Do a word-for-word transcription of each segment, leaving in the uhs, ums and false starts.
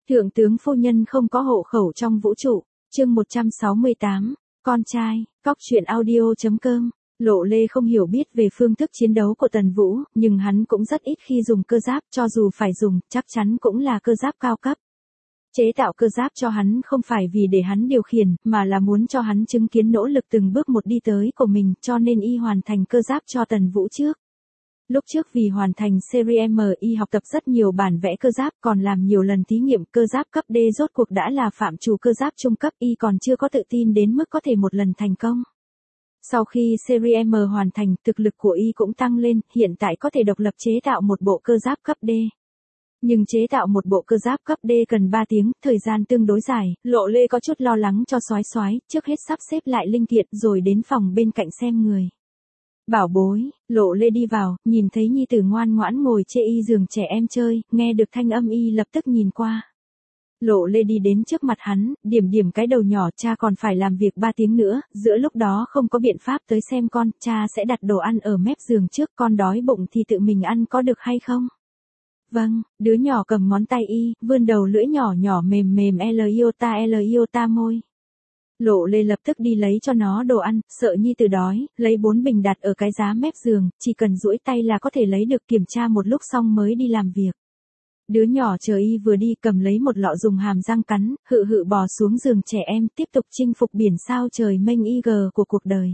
Thượng tướng phu nhân không có hộ khẩu trong vũ trụ, chương một trăm sáu mươi tám, con trai, cóc truyện audio.com. Lộ Lê không hiểu biết về phương thức chiến đấu của Tần Vũ, nhưng hắn cũng rất ít khi dùng cơ giáp, cho dù phải dùng, chắc chắn cũng là cơ giáp cao cấp. Chế tạo cơ giáp cho hắn không phải vì để hắn điều khiển, mà là muốn cho hắn chứng kiến nỗ lực từng bước một đi tới của mình, cho nên y hoàn thành cơ giáp cho Tần Vũ trước. Lúc trước vì hoàn thành series M, y học tập rất nhiều bản vẽ cơ giáp, còn làm nhiều lần thí nghiệm cơ giáp cấp D, rốt cuộc đã là phạm trù cơ giáp trung cấp, y còn chưa có tự tin đến mức có thể một lần thành công. Sau khi series M hoàn thành, thực lực của y cũng tăng lên, hiện tại có thể độc lập chế tạo một bộ cơ giáp cấp D. Nhưng chế tạo một bộ cơ giáp cấp D cần ba tiếng, thời gian tương đối dài, Lộ Lê có chút lo lắng cho Soái Soái, trước hết sắp xếp lại linh kiện rồi đến phòng bên cạnh xem người. Bảo bối, Lộ Lê đi vào, nhìn thấy nhi tử ngoan ngoãn ngồi chê y giường trẻ em chơi, nghe được thanh âm y lập tức nhìn qua. Lộ Lê đi đến trước mặt hắn, điểm điểm cái đầu nhỏ, cha còn phải làm việc ba tiếng nữa, giữa lúc đó không có biện pháp tới xem con, cha sẽ đặt đồ ăn ở mép giường trước, con đói bụng thì tự mình ăn có được hay không? Vâng, đứa nhỏ cầm ngón tay y, vươn đầu lưỡi nhỏ nhỏ mềm mềm L iota L iota môi. Lộ Lê lập tức đi lấy cho nó đồ ăn, sợ nhi tử đói, lấy bốn bình đặt ở cái giá mép giường, chỉ cần duỗi tay là có thể lấy được, kiểm tra một lúc xong mới đi làm việc. Đứa nhỏ chờ y vừa đi, cầm lấy một lọ dùng hàm răng cắn, hự hự bò xuống giường trẻ em, tiếp tục chinh phục biển sao trời mênh y g của cuộc đời.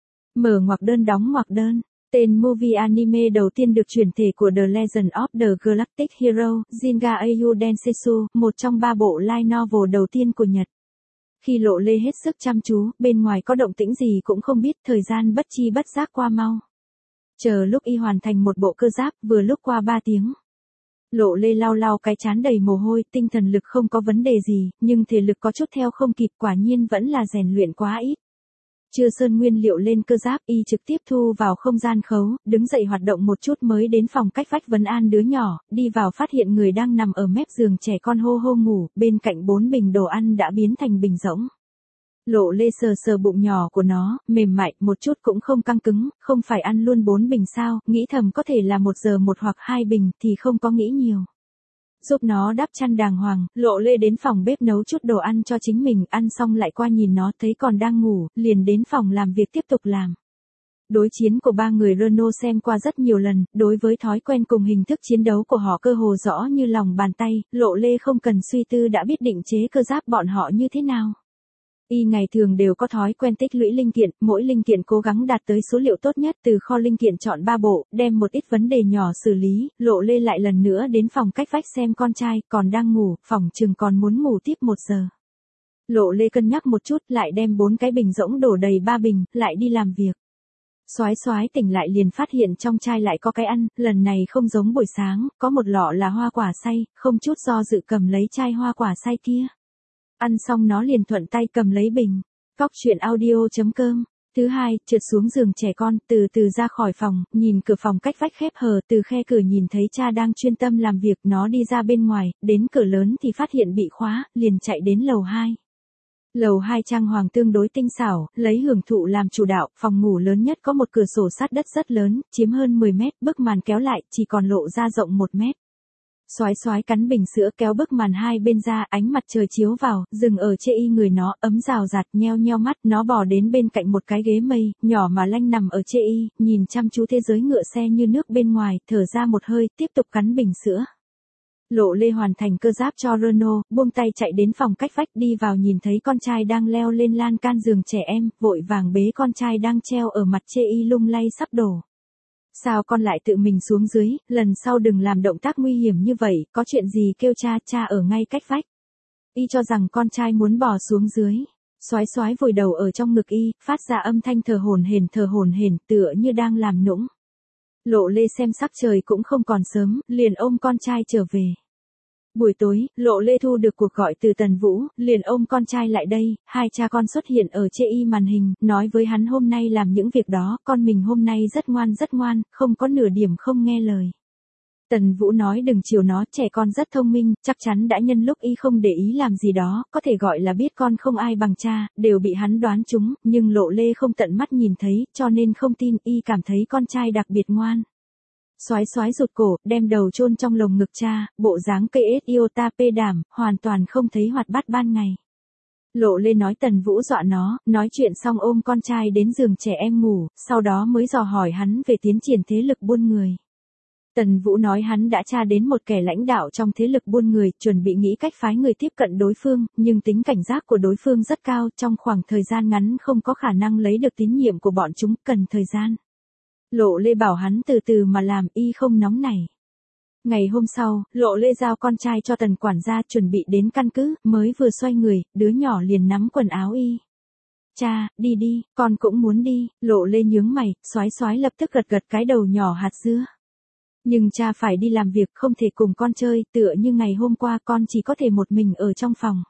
Mở ngoặc đơn đóng ngoặc đơn. Tên movie anime đầu tiên được chuyển thể của The Legend of the Galactic Hero, Jinga Ayu Densetsu, một trong ba bộ light novel đầu tiên của Nhật. Khi Lộ Lê hết sức chăm chú, bên ngoài có động tĩnh gì cũng không biết, thời gian bất chi bất giác qua mau. Chờ lúc y hoàn thành một bộ cơ giáp, vừa lúc qua ba tiếng. Lộ Lê lau lau cái trán đầy mồ hôi, tinh thần lực không có vấn đề gì, nhưng thể lực có chút theo không kịp, quả nhiên vẫn là rèn luyện quá ít. Chưa sơn nguyên liệu lên cơ giáp, y trực tiếp thu vào không gian khấu, đứng dậy hoạt động một chút mới đến phòng cách vách vấn an đứa nhỏ, đi vào phát hiện người đang nằm ở mép giường trẻ con hô hô ngủ, bên cạnh bốn bình đồ ăn đã biến thành bình rỗng. Lộ Lê sờ sờ bụng nhỏ của nó, mềm mại, một chút cũng không căng cứng, không phải ăn luôn bốn bình sao, nghĩ thầm có thể là một giờ một hoặc hai bình, thì không có nghĩ nhiều. Giúp nó đắp chăn đàng hoàng, Lộ Lê đến phòng bếp nấu chút đồ ăn cho chính mình, ăn xong lại qua nhìn nó, thấy còn đang ngủ, liền đến phòng làm việc tiếp tục làm. Đối chiến của ba người Renault xem qua rất nhiều lần, đối với thói quen cùng hình thức chiến đấu của họ cơ hồ rõ như lòng bàn tay, Lộ Lê không cần suy tư đã biết định chế cơ giáp bọn họ như thế nào. Y ngày thường đều có thói quen tích lũy linh kiện, mỗi linh kiện cố gắng đạt tới số liệu tốt nhất, từ kho linh kiện chọn ba bộ, đem một ít vấn đề nhỏ xử lý. Lộ Lê lại lần nữa đến phòng cách vách xem con trai, còn đang ngủ, phòng chừng còn muốn ngủ tiếp một giờ. Lộ Lê cân nhắc một chút, lại đem bốn cái bình rỗng đổ đầy ba bình, lại đi làm việc. Soái Soái tỉnh lại liền phát hiện trong chai lại có cái ăn, lần này không giống buổi sáng, có một lọ là hoa quả xay, không chút do dự cầm lấy chai hoa quả xay kia. Ăn xong nó liền thuận tay cầm lấy bình. Cóc truyện audio.com. Thứ hai, trượt xuống giường trẻ con, từ từ ra khỏi phòng, nhìn cửa phòng cách vách khép hờ, từ khe cửa nhìn thấy cha đang chuyên tâm làm việc, nó đi ra bên ngoài, đến cửa lớn thì phát hiện bị khóa, liền chạy đến lầu hai. Lầu hai trang hoàng tương đối tinh xảo, lấy hưởng thụ làm chủ đạo, phòng ngủ lớn nhất có một cửa sổ sát đất rất lớn, chiếm hơn mười mét, bức màn kéo lại, chỉ còn lộ ra rộng một mét. Soái Soái cắn bình sữa kéo bức màn hai bên ra, ánh mặt trời chiếu vào, dừng ở chê y người nó, ấm rào rạt, nheo nheo mắt, nó bò đến bên cạnh một cái ghế mây, nhỏ mà lanh nằm ở chê y, nhìn chăm chú thế giới ngựa xe như nước bên ngoài, thở ra một hơi, tiếp tục cắn bình sữa. Lộ Lê hoàn thành cơ giáp cho Renault, buông tay chạy đến phòng cách vách, đi vào nhìn thấy con trai đang leo lên lan can giường trẻ em, vội vàng bế con trai đang treo ở mặt chê y lung lay sắp đổ. Sao con lại tự mình xuống dưới, lần sau đừng làm động tác nguy hiểm như vậy, có chuyện gì kêu cha, cha ở ngay cách vách. Y cho rằng con trai muốn bò xuống dưới. Soái Soái vùi đầu ở trong ngực y, phát ra âm thanh thở hổn hển thở hổn hển, tựa như đang làm nũng. Lộ Lê xem sắc trời cũng không còn sớm, liền ôm con trai trở về. Buổi tối, Lộ Lê thu được cuộc gọi từ Tần Vũ, liền ôm con trai lại đây, hai cha con xuất hiện ở chê y màn hình, nói với hắn hôm nay làm những việc đó, con mình hôm nay rất ngoan rất ngoan, không có nửa điểm không nghe lời. Tần Vũ nói đừng chiều nó, trẻ con rất thông minh, chắc chắn đã nhân lúc y không để ý làm gì đó, có thể gọi là biết con không ai bằng cha, đều bị hắn đoán trúng, nhưng Lộ Lê không tận mắt nhìn thấy, cho nên không tin, y cảm thấy con trai đặc biệt ngoan. Soái soái rụt cổ, đem đầu chôn trong lồng ngực cha, bộ dáng cây ết yêu ta pê đảm, hoàn toàn không thấy hoạt bát ban ngày. Lộ Lê nói Tần Vũ dọa nó, nói chuyện xong ôm con trai đến giường trẻ em ngủ, sau đó mới dò hỏi hắn về tiến triển thế lực buôn người. Tần Vũ nói hắn đã tra đến một kẻ lãnh đạo trong thế lực buôn người, chuẩn bị nghĩ cách phái người tiếp cận đối phương, nhưng tính cảnh giác của đối phương rất cao, trong khoảng thời gian ngắn không có khả năng lấy được tín nhiệm của bọn chúng, cần thời gian. Lộ Lê bảo hắn từ từ mà làm, y không nóng nảy. Ngày hôm sau, Lộ Lê giao con trai cho Tần quản gia chuẩn bị đến căn cứ, mới vừa xoay người, đứa nhỏ liền nắm quần áo y. Cha, đi đi, con cũng muốn đi, Lộ Lê nhướng mày, xoái xoái lập tức gật gật cái đầu nhỏ hạt dưa. Nhưng cha phải đi làm việc, không thể cùng con chơi, tựa như ngày hôm qua con chỉ có thể một mình ở trong phòng.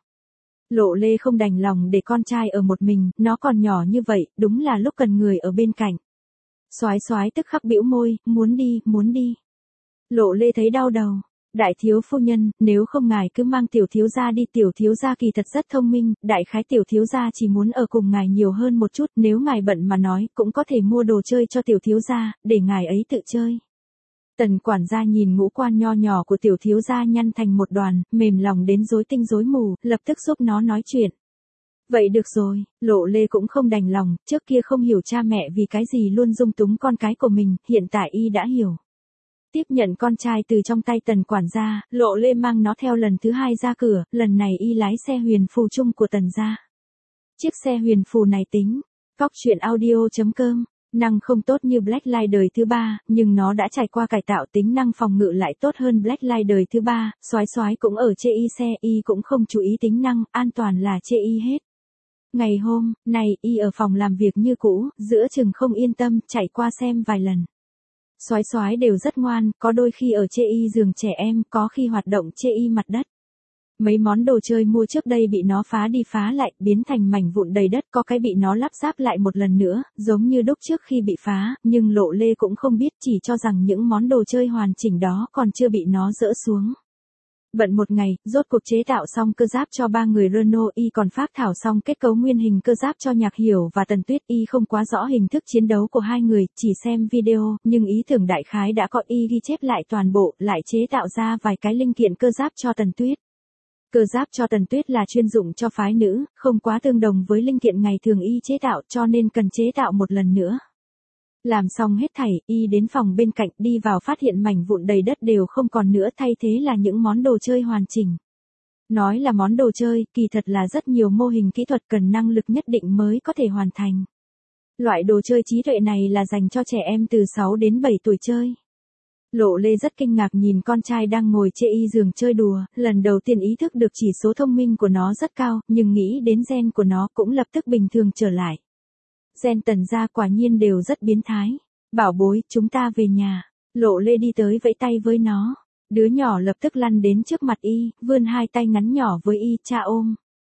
Lộ Lê không đành lòng để con trai ở một mình, nó còn nhỏ như vậy, đúng là lúc cần người ở bên cạnh. Soái soái tức khắc bĩu môi, muốn đi, muốn đi. Lộ Lê thấy đau đầu. Đại thiếu phu nhân, nếu không ngài cứ mang tiểu thiếu gia đi, tiểu thiếu gia kỳ thật rất thông minh, đại khái tiểu thiếu gia chỉ muốn ở cùng ngài nhiều hơn một chút, nếu ngài bận mà nói, cũng có thể mua đồ chơi cho tiểu thiếu gia, để ngài ấy tự chơi. Tần quản gia nhìn ngũ quan nho nhỏ của tiểu thiếu gia nhăn thành một đoàn, mềm lòng đến rối tinh rối mù, lập tức giúp nó nói chuyện. Vậy được rồi, Lộ Lê cũng không đành lòng, trước kia không hiểu cha mẹ vì cái gì luôn dung túng con cái của mình, hiện tại y đã hiểu. Tiếp nhận con trai từ trong tay Tần quản gia, Lộ Lê mang nó theo lần thứ hai ra cửa, lần này y lái xe huyền phù chung của Tần gia. Chiếc xe huyền phù này tính, Cóc truyện audio chấm com, năng không tốt như Black Line đời thứ ba, nhưng nó đã trải qua cải tạo, tính năng phòng ngự lại tốt hơn Black Line đời thứ ba, soái soái cũng ở chê y xe, y cũng không chú ý tính năng, an toàn là chê y hết. Ngày hôm nay y ở phòng làm việc như cũ, giữa chừng không yên tâm, chạy qua xem vài lần. Soái soái đều rất ngoan, có đôi khi ở chê y giường trẻ em, có khi hoạt động chê y mặt đất. Mấy món đồ chơi mua trước đây bị nó phá đi phá lại, biến thành mảnh vụn đầy đất, có cái bị nó lắp ráp lại một lần nữa, giống như đúc trước khi bị phá, nhưng Lộ Lê cũng không biết, chỉ cho rằng những món đồ chơi hoàn chỉnh đó còn chưa bị nó dỡ xuống. Bận một ngày, rốt cuộc chế tạo xong cơ giáp cho ba người Renault, y còn phác thảo xong kết cấu nguyên hình cơ giáp cho Nhạc Hiểu và Tần Tuyết. Y không quá rõ hình thức chiến đấu của hai người, chỉ xem video, nhưng ý tưởng đại khái đã có, y ghi chép lại toàn bộ, lại chế tạo ra vài cái linh kiện cơ giáp cho Tần Tuyết. Cơ giáp cho Tần Tuyết là chuyên dụng cho phái nữ, không quá tương đồng với linh kiện ngày thường y chế tạo, cho nên cần chế tạo một lần nữa. Làm xong hết thảy, y đến phòng bên cạnh, đi vào phát hiện mảnh vụn đầy đất đều không còn nữa, thay thế là những món đồ chơi hoàn chỉnh. Nói là món đồ chơi, kỳ thật là rất nhiều mô hình kỹ thuật cần năng lực nhất định mới có thể hoàn thành. Loại đồ chơi trí tuệ này là dành cho trẻ em từ sáu đến bảy tuổi chơi. Lộ Lê rất kinh ngạc nhìn con trai đang ngồi chê y giường chơi đùa, lần đầu tiên ý thức được chỉ số thông minh của nó rất cao, nhưng nghĩ đến gen của nó cũng lập tức bình thường trở lại. Gen Tần gia quả nhiên đều rất biến thái. Bảo bối, chúng ta về nhà. Lộ Lê đi tới vẫy tay với nó. Đứa nhỏ lập tức lăn đến trước mặt y, vươn hai tay ngắn nhỏ với y, cha ôm.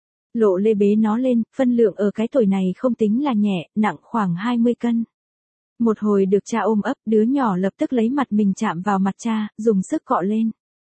Lộ Lê bế nó lên, phân lượng ở cái tuổi này không tính là nhẹ, nặng khoảng hai mươi cân. Một hồi được cha ôm ấp, đứa nhỏ lập tức lấy mặt mình chạm vào mặt cha, dùng sức cọ lên.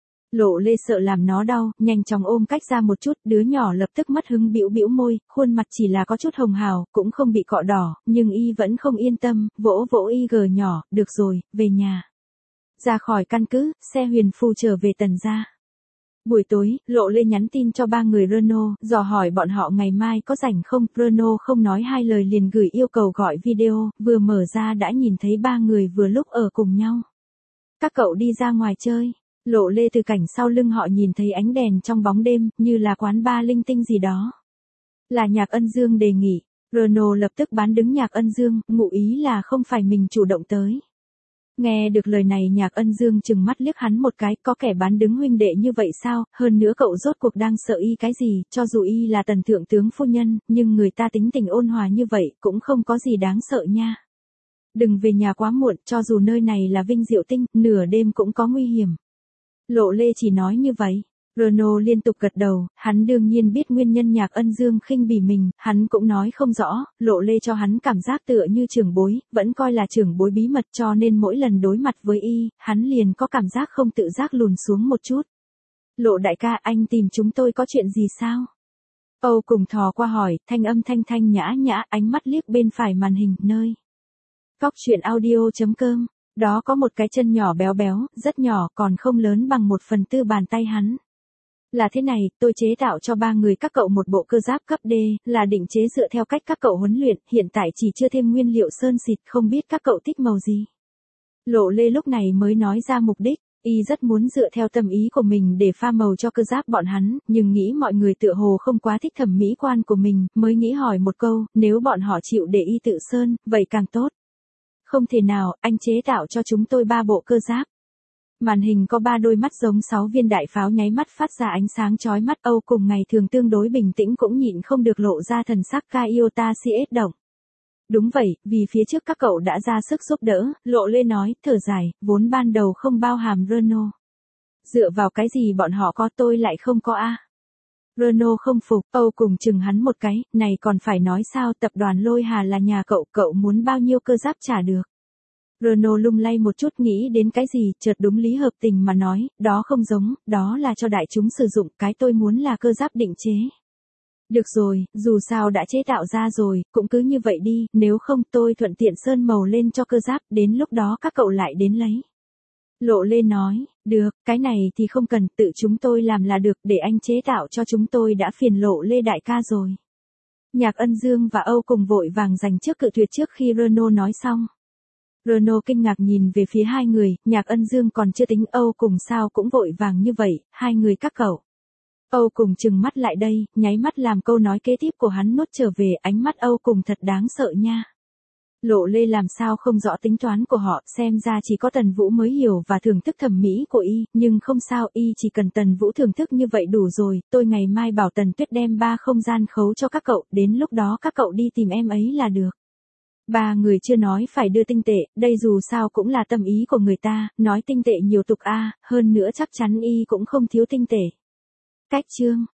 Lộ Lê sợ làm nó đau, nhanh chóng ôm cách ra một chút, đứa nhỏ lập tức mất hứng bĩu bĩu môi, khuôn mặt chỉ là có chút hồng hào, cũng không bị cọ đỏ, nhưng y vẫn không yên tâm, vỗ vỗ y gờ nhỏ, được rồi, về nhà. Ra khỏi căn cứ, xe huyền phù trở về Tần gia. Buổi tối, Lộ Lê nhắn tin cho ba người Renault, dò hỏi bọn họ ngày mai có rảnh không, Renault không nói hai lời liền gửi yêu cầu gọi video, vừa mở ra đã nhìn thấy ba người vừa lúc ở cùng nhau. Các cậu đi ra ngoài chơi. Lộ Lê từ cảnh sau lưng họ nhìn thấy ánh đèn trong bóng đêm, như là quán bar linh tinh gì đó. Là Nhạc Ân Dương đề nghị. Renault lập tức bán đứng Nhạc Ân Dương, ngụ ý là không phải mình chủ động tới. Nghe được lời này Nhạc Ân Dương trừng mắt liếc hắn một cái, có kẻ bán đứng huynh đệ như vậy sao, hơn nữa cậu rốt cuộc đang sợ y cái gì, cho dù y là Tần thượng tướng phu nhân, nhưng người ta tính tình ôn hòa như vậy, cũng không có gì đáng sợ nha. Đừng về nhà quá muộn, cho dù nơi này là Vinh Diệu Tinh, nửa đêm cũng có nguy hiểm. Lộ Lê chỉ nói như vậy. Renault liên tục gật đầu, hắn đương nhiên biết nguyên nhân Nhạc Ân Dương khinh bỉ mình, hắn cũng nói không rõ, Lộ Lê cho hắn cảm giác tựa như trưởng bối, vẫn coi là trưởng bối bí mật, cho nên mỗi lần đối mặt với y, hắn liền có cảm giác không tự giác lùn xuống một chút. Lộ đại ca, anh tìm chúng tôi có chuyện gì sao? Âu cùng thò qua hỏi, thanh âm thanh thanh nhã nhã, ánh mắt liếc bên phải màn hình, nơi Cóc truyện audio chấm com. Đó có một cái chân nhỏ béo béo, rất nhỏ, còn không lớn bằng một phần tư bàn tay hắn. Là thế này, tôi chế tạo cho ba người các cậu một bộ cơ giáp cấp D, là định chế dựa theo cách các cậu huấn luyện, hiện tại chỉ chưa thêm nguyên liệu sơn xịt, không biết các cậu thích màu gì. Lộ Lê lúc này mới nói ra mục đích, y rất muốn dựa theo tâm ý của mình để pha màu cho cơ giáp bọn hắn, nhưng nghĩ mọi người tựa hồ không quá thích thẩm mỹ quan của mình, mới nghĩ hỏi một câu, nếu bọn họ chịu để y tự sơn, vậy càng tốt. Không thể nào, anh chế tạo cho chúng tôi ba bộ cơ giáp. Màn hình có ba đôi mắt giống sáu viên đại pháo nháy mắt phát ra ánh sáng chói mắt. Âu cùng ngày thường tương đối bình tĩnh cũng nhịn không được lộ ra thần sắc Kaiota xê ét động. Đúng vậy, vì phía trước các cậu đã ra sức giúp đỡ, Lộ Lê nói, thở dài, vốn ban đầu không bao hàm Renault. Dựa vào cái gì bọn họ có tôi lại không có a? Renault không phục, Âu cùng chừng hắn một cái, này còn phải nói sao, tập đoàn Lôi Hà là nhà cậu, cậu muốn bao nhiêu cơ giáp trả được. Renault lung lay một chút nghĩ đến cái gì, chợt đúng lý hợp tình mà nói, đó không giống, đó là cho đại chúng sử dụng, cái tôi muốn là cơ giáp định chế. Được rồi, dù sao đã chế tạo ra rồi, cũng cứ như vậy đi, nếu không tôi thuận tiện sơn màu lên cho cơ giáp, đến lúc đó các cậu lại đến lấy. Lộ Lê nói, được, cái này thì không cần, tự chúng tôi làm là được, để anh chế tạo cho chúng tôi đã phiền Lộ Lê đại ca rồi. Nhạc Ân Dương và Âu cùng vội vàng giành trước cự tuyệt trước khi Renault nói xong. Renault kinh ngạc nhìn về phía hai người, Nhạc Ân Dương còn chưa tính, Âu cùng sao cũng vội vàng như vậy, hai người các cậu. Âu cùng trừng mắt lại đây, nháy mắt làm câu nói kế tiếp của hắn nuốt trở về, ánh mắt Âu cùng thật đáng sợ nha. Lộ Lê làm sao không rõ tính toán của họ, xem ra chỉ có Tần Vũ mới hiểu và thưởng thức thẩm mỹ của y, nhưng không sao, y chỉ cần Tần Vũ thưởng thức như vậy đủ rồi, tôi ngày mai bảo Tần Tuyết đem ba không gian khấu cho các cậu, đến lúc đó các cậu đi tìm em ấy là được. Ba người chưa nói phải đưa tinh tệ, đây dù sao cũng là tâm ý của người ta, nói tinh tệ nhiều tục a, hơn nữa chắc chắn y cũng không thiếu tinh tệ. Cách chương